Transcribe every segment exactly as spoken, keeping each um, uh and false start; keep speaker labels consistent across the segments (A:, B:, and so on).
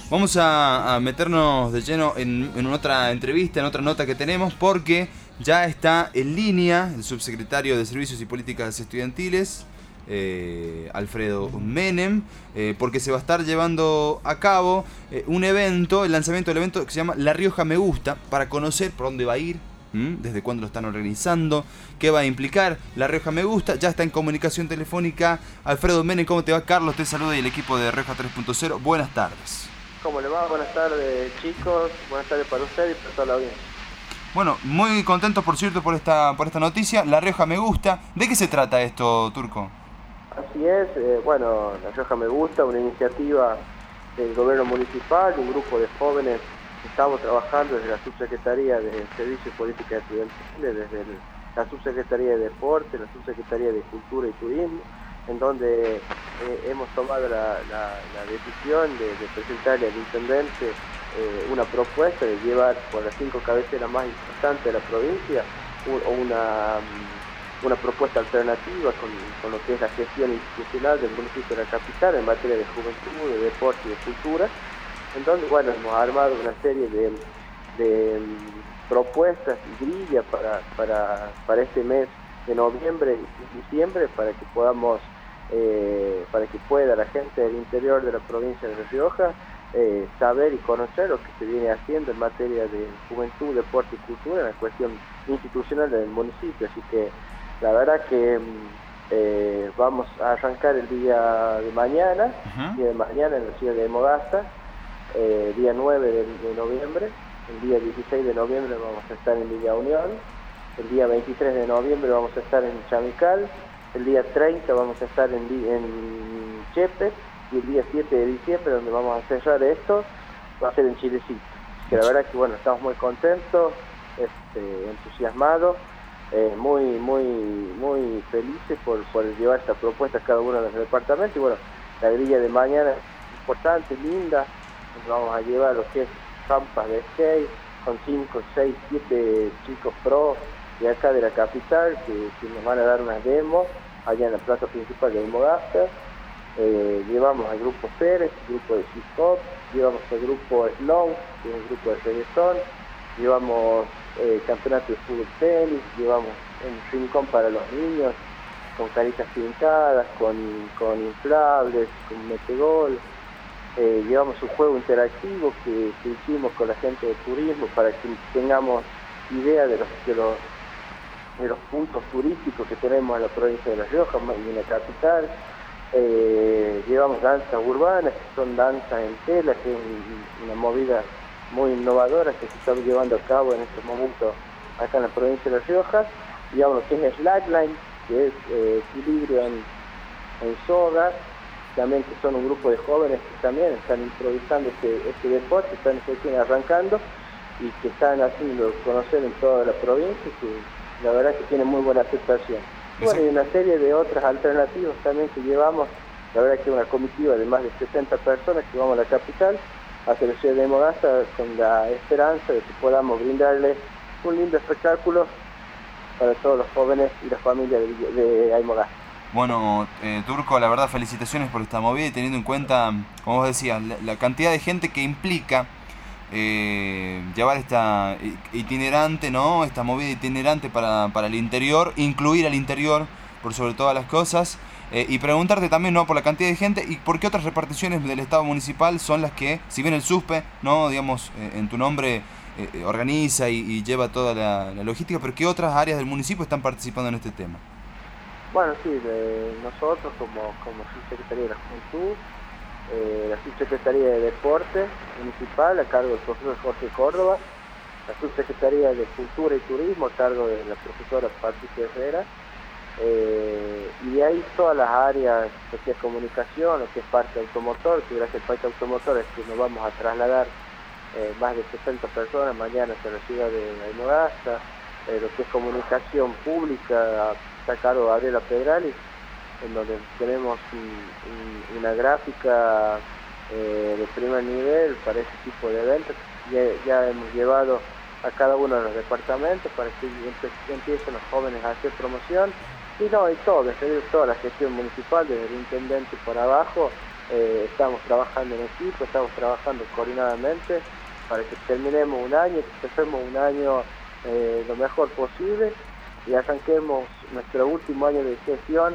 A: Vamos a, a meternos de lleno en, en otra entrevista, en otra nota que tenemos, porque ya está en línea el subsecretario de Servicios y Políticas Estudiantiles, eh, Alfredo Menem, eh, porque se va a estar llevando a cabo eh, un evento, el lanzamiento del evento que se llama La Rioja Me Gusta, para conocer por dónde va a ir, ¿m? Desde cuándo lo están organizando, qué va a implicar La Rioja Me Gusta. Ya está en comunicación telefónica Alfredo Menem. ¿Cómo te va, Carlos? Te saluda y el equipo de Rioja tres punto cero. Buenas tardes.
B: ¿Cómo le va? Buenas tardes, chicos. Buenas tardes para usted y para toda la audiencia.
A: Bueno, muy contentos por cierto por esta, por esta noticia. La Rioja Me Gusta. ¿De qué se trata esto, Turco?
B: Así es, eh, bueno, La Rioja Me Gusta, una iniciativa del gobierno municipal, un grupo de jóvenes que estamos trabajando desde la Subsecretaría de Servicios y Políticas Estudiantiles, desde el, la Subsecretaría de Deporte, la Subsecretaría de Cultura y Turismo, en donde eh, hemos tomado la, la, la decisión de, de presentarle al intendente eh, una propuesta de llevar por las cinco cabeceras más importantes de la provincia una, una propuesta alternativa con, con lo que es la gestión institucional del municipio de la capital en materia de juventud, de deporte y de cultura, en donde bueno, hemos armado una serie de, de propuestas y grillas para, para, para este mes de noviembre y diciembre, para que podamos Eh, para que pueda la gente del interior de la provincia de La Rioja eh, saber y conocer lo que se viene haciendo en materia de juventud, deporte y cultura en la cuestión institucional del municipio. Así que la verdad que eh, vamos a arrancar el día de mañana, uh-huh. día de mañana en la ciudad de Emogasta, eh, día nueve de, de noviembre, el día dieciséis de noviembre vamos a estar en Villa Unión, el día veintitrés de noviembre vamos a estar en Chamical, el día treinta vamos a estar en, en Chepe, y el día siete de diciembre, donde vamos a cerrar esto, va a ser en Chilecito. Que la verdad que bueno, estamos muy contentos, este, entusiasmados, eh, muy muy muy felices por, por llevar esta propuesta a cada uno de los departamentos. Y bueno, la grilla de mañana es importante, linda, nos vamos a llevar lo que es rampas de skate, con cinco, seis, siete chicos pro de acá de la capital, que, que nos van a dar unas demos allá en la plaza principal de Emogasta. Eh, llevamos al grupo Pérez, grupo de hip hop, llevamos al grupo Slow, que es un grupo de reggaetón, llevamos eh, campeonato de fútbol tenis, llevamos un rincón para los niños, con caritas pintadas, con, con inflables, con metegol. Eh, llevamos un juego interactivo que, que hicimos con la gente de turismo para que tengamos idea de los, de los de los puntos turísticos que tenemos en la provincia de La Rioja y en la capital. Eh, llevamos danzas urbanas, que son danzas en tela, que es un, una movida muy innovadora que se está llevando a cabo en estos momentos acá en la provincia de La Rioja. Llevamos lo que es slackline, que es eh, equilibrio en, en soga, también que son un grupo de jóvenes que también están improvisando este, este deporte, están recién arrancando y que están haciendo conocer en toda la provincia, que la verdad que tiene muy buena aceptación. Bueno, y una serie de otras alternativas también que llevamos, la verdad que una comitiva de más de setenta personas que vamos a la capital, hacia la ciudad de Emogasta, con la esperanza de que podamos brindarles un lindo espectáculo para todos los jóvenes y las familias de, de Emogasta.
A: Bueno, eh, Turco, la verdad felicitaciones por esta movida y teniendo en cuenta, como vos decías, la, la cantidad de gente que implica Eh, llevar esta itinerante, ¿no? Esta movida itinerante para, para el interior, incluir al interior por sobre todas las cosas, eh, y preguntarte también, ¿no? Por la cantidad de gente y por qué otras reparticiones del Estado municipal son las que, si bien el SUSPE, ¿no? Digamos, eh, en tu nombre eh, organiza y, y lleva toda la, la logística, pero qué otras áreas del municipio están participando en este tema.
B: Bueno, sí, de nosotros como, como Subsecretaría de la Juventud, Eh, la Subsecretaría de Deporte Municipal a cargo del profesor Jorge Córdoba, la Subsecretaría de Cultura y Turismo a cargo de la profesora Patricia Herrera, eh, y de ahí todas las áreas, lo que es comunicación, lo que es parque automotor, que gracias al parque automotor es que nos vamos a trasladar eh, más de sesenta personas mañana hacia la ciudad de Emogasta, eh, lo que es comunicación pública a cargo de Gabriela Pedrali, en donde tenemos un, un, una gráfica eh, de primer nivel para ese tipo de eventos. Ya, ya hemos llevado a cada uno de los departamentos para que empiecen los jóvenes a hacer promoción. Y no, y todo, desde toda la gestión municipal, desde el intendente por abajo, eh, estamos trabajando en equipo, estamos trabajando coordinadamente para que terminemos un año, que empecemos un año eh, lo mejor posible y arranquemos nuestro último año de gestión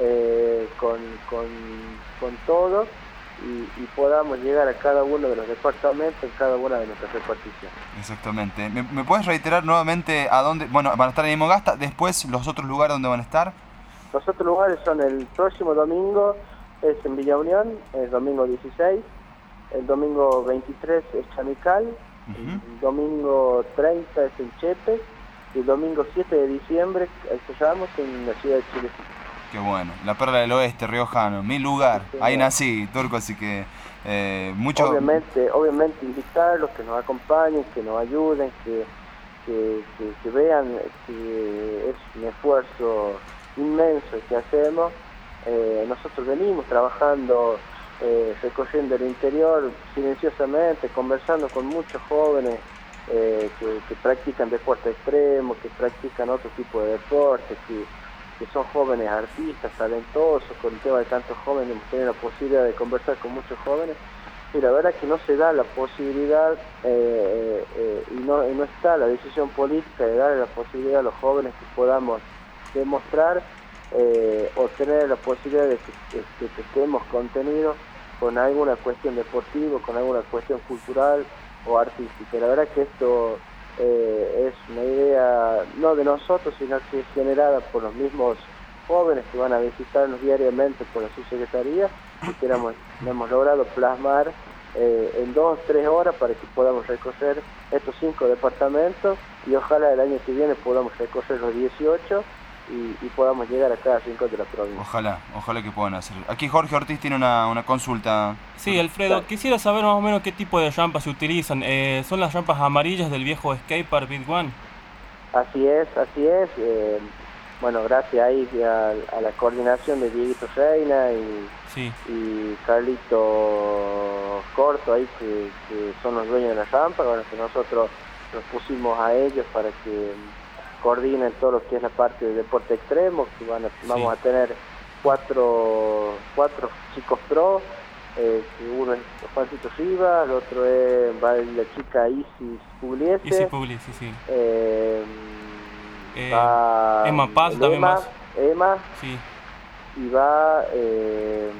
B: eh, con, con, con todo y, y podamos llegar a cada uno de los departamentos en cada una de nuestras reparticiones.
A: Exactamente. ¿Me, me puedes reiterar nuevamente a dónde? Bueno, van a estar en Imogasta, después los otros lugares donde van a estar.
B: Los otros lugares son el próximo domingo, es en Villa Unión, el domingo dieciséis, el domingo veintitrés es Chamical, uh-huh. El domingo treinta es en Chepe, y el domingo siete de diciembre cerramos en la ciudad de Chile.
A: Qué bueno, la perla del oeste, riojano, mi lugar, sí, ahí nací, Turco, así que eh, mucho...
B: Obviamente, obviamente invitarlos, que nos acompañen, que nos ayuden, que, que, que, que vean que es un esfuerzo inmenso el que hacemos. Eh, nosotros venimos trabajando, eh, recorriendo el interior silenciosamente, conversando con muchos jóvenes eh, que, que practican deporte extremo, que practican otro tipo de deportes, que, que son jóvenes artistas, talentosos. Con el tema de tantos jóvenes hemos tenido la posibilidad de conversar con muchos jóvenes y la verdad que no se da la posibilidad eh, eh, y, no, y no está la decisión política de darle la posibilidad a los jóvenes que podamos demostrar eh, o tener la posibilidad de que, de que estemos contenidos con alguna cuestión deportiva, con alguna cuestión cultural o artística. La verdad que esto eh, es una idea no de nosotros, sino que es generada por los mismos jóvenes que van a visitarnos diariamente por la subsecretaría y que hemos, hemos logrado plasmar eh, en dos o tres horas para que podamos recorrer estos cinco departamentos y ojalá el año que viene podamos recorrer los dieciocho y, y podamos llegar a cada rincón de la provincia.
A: Ojalá, ojalá que puedan hacerlo. Aquí Jorge Ortiz tiene una, una consulta.
C: Sí, Alfredo, claro. Quisiera saber más o menos qué tipo de rampas se utilizan. Eh, ¿Son las rampas amarillas del viejo skatepark Big One?
B: Así es, así es. Eh, bueno, gracias ahí a, a la coordinación de Dieguito Reina y, sí. y Carlito Corto ahí que, que son los dueños de la rampa, bueno, que nosotros nos pusimos a ellos para que coordinen todo lo que es la parte de deporte extremo, que van a, sí. vamos a tener cuatro, cuatro chicos pro, eh, uno es Juancito Rivas, el otro es va la chica Isis Pugliese,
C: Isis Pugliese, sí.
B: Eh,
C: eh,
B: va
C: Emma Paz
B: Emma,
C: también más.
B: Emma,
C: sí.
B: y va, eh,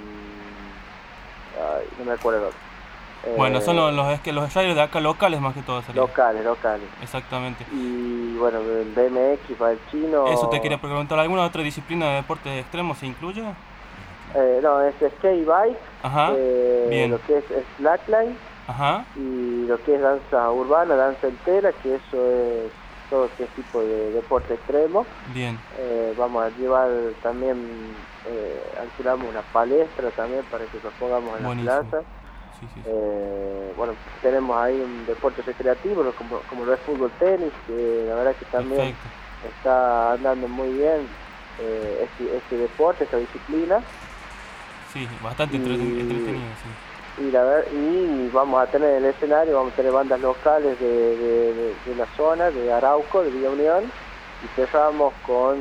B: ay, no me acuerdo el otro.
C: Bueno, son los, los, los riders de acá locales más que todo. Sería.
B: Locales, locales.
C: Exactamente.
B: Y bueno, el B M X va el chino.
C: Eso te quería preguntar, ¿alguna otra disciplina de deportes extremos se incluye?
B: Eh, no, es skate bike,
C: Ajá.
B: Eh,
C: Bien.
B: Lo que es slackline.
C: Ajá.
B: Y lo que es danza urbana, danza entera, que eso es todo este tipo de deporte extremo.
C: Bien.
B: Eh, vamos a llevar también, eh, alquilamos una palestra también para que nos pongamos en Buenísimo. La plaza. Sí, sí, sí. Eh, bueno, tenemos ahí un deporte recreativo como, como lo es fútbol, tenis, que la verdad que también Perfecto. Está andando muy bien eh, este, este deporte, esta disciplina.
C: Sí, bastante y, entretenido, sí.
B: Y, la ver, y vamos a tener en el escenario, vamos a tener bandas locales de, de, de, de la zona, de Arauco, de Villa Unión, y cerramos con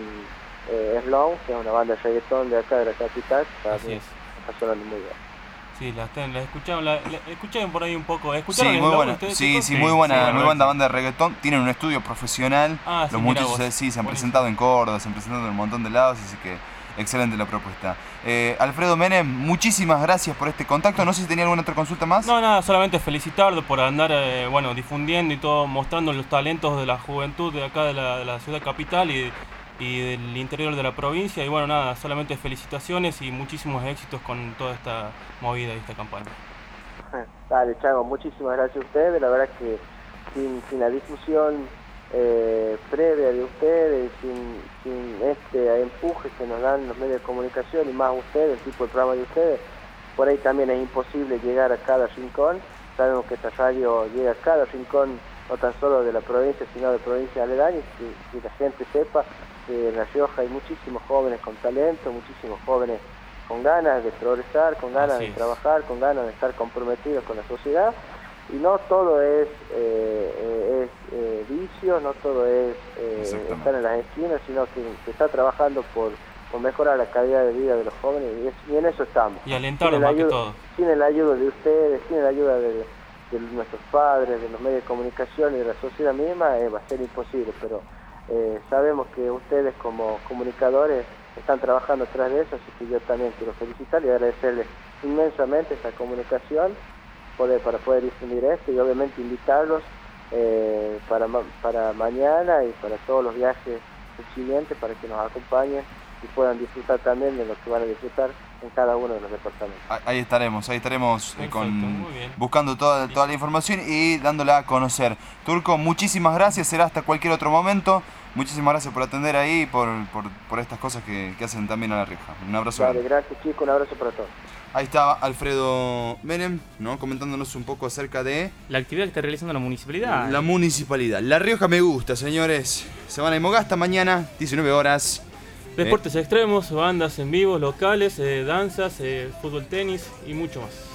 B: eh, Sloan, que es una banda de reggaetón de acá de la capital, que
C: Así es.
B: Está sonando muy bien.
C: Sí, las la escucharon, la, la escucharon por ahí un poco. ¿Escucharon
A: sí,
C: el
A: muy
C: blog
A: buena.
C: ustedes,
A: Sí,
C: chicos?
A: sí, muy buena,
C: sí,
A: muy buena banda de reggaetón. Tienen un estudio profesional.
C: Ah,
A: Los
C: sí,
A: muchachos sí, se han Buenísimo. presentado en Córdoba, se han presentado en un montón de lados, así que excelente la propuesta. Eh, Alfredo Menem, muchísimas gracias por este contacto. No sé si tenía alguna otra consulta más.
C: No, nada, solamente felicitarlo por andar eh, bueno, difundiendo y todo, mostrando los talentos de la juventud de acá de la, de la ciudad capital y, y del interior de la provincia. Y bueno, nada, solamente felicitaciones y muchísimos éxitos con toda esta movida y esta campaña.
B: Dale, Chago, muchísimas gracias a ustedes. La verdad que sin, sin la difusión eh, previa de ustedes, sin, sin este empuje que nos dan los medios de comunicación y más ustedes, el tipo de programa de ustedes, por ahí también es imposible llegar a cada rincón. Sabemos que esta radio llega a cada rincón, no tan solo de la provincia, sino de provincias aledañas, que, que la gente sepa que en La Rioja hay muchísimos jóvenes con talento, muchísimos jóvenes con ganas de progresar, con ganas de trabajar, con ganas de estar comprometidos con la sociedad. Y no todo es, eh, es eh, vicio, no todo es eh, estar en las esquinas, sino que se está trabajando por, por mejorar la calidad de vida de los jóvenes, y, es, y en eso estamos.
C: Y alentarlos más que todo.
B: Sin la ayuda de ustedes, sin la ayuda de, de nuestros padres, de los medios de comunicación y de la sociedad misma, eh, va a ser imposible, pero eh, sabemos que ustedes como comunicadores están trabajando atrás de eso, así que yo también quiero felicitarles y agradecerles inmensamente esta comunicación poder, para poder difundir esto y obviamente invitarlos eh, para, para mañana y para todos los viajes subsiguientes para que nos acompañen y puedan disfrutar también de lo que van a disfrutar en cada uno de los departamentos.
A: Ahí estaremos, ahí estaremos eh,
C: Perfecto,
A: con,
C: muy bien.
A: buscando toda, toda la información y dándola a conocer. Turco, muchísimas gracias, será hasta cualquier otro momento. Muchísimas gracias por atender ahí y por, por, por estas cosas que, que hacen también a La Rioja. Un abrazo.
B: Vale, gracias chicos, un abrazo para todos.
A: Ahí estaba Alfredo Menem, ¿no? Comentándonos un poco acerca de
D: la actividad que está realizando la municipalidad.
A: La municipalidad. La Rioja me gusta, señores. Se van a Imogasta mañana, diecinueve horas.
C: Deportes eh. extremos, bandas en vivo, locales, eh, danzas, eh, fútbol, tenis y mucho más.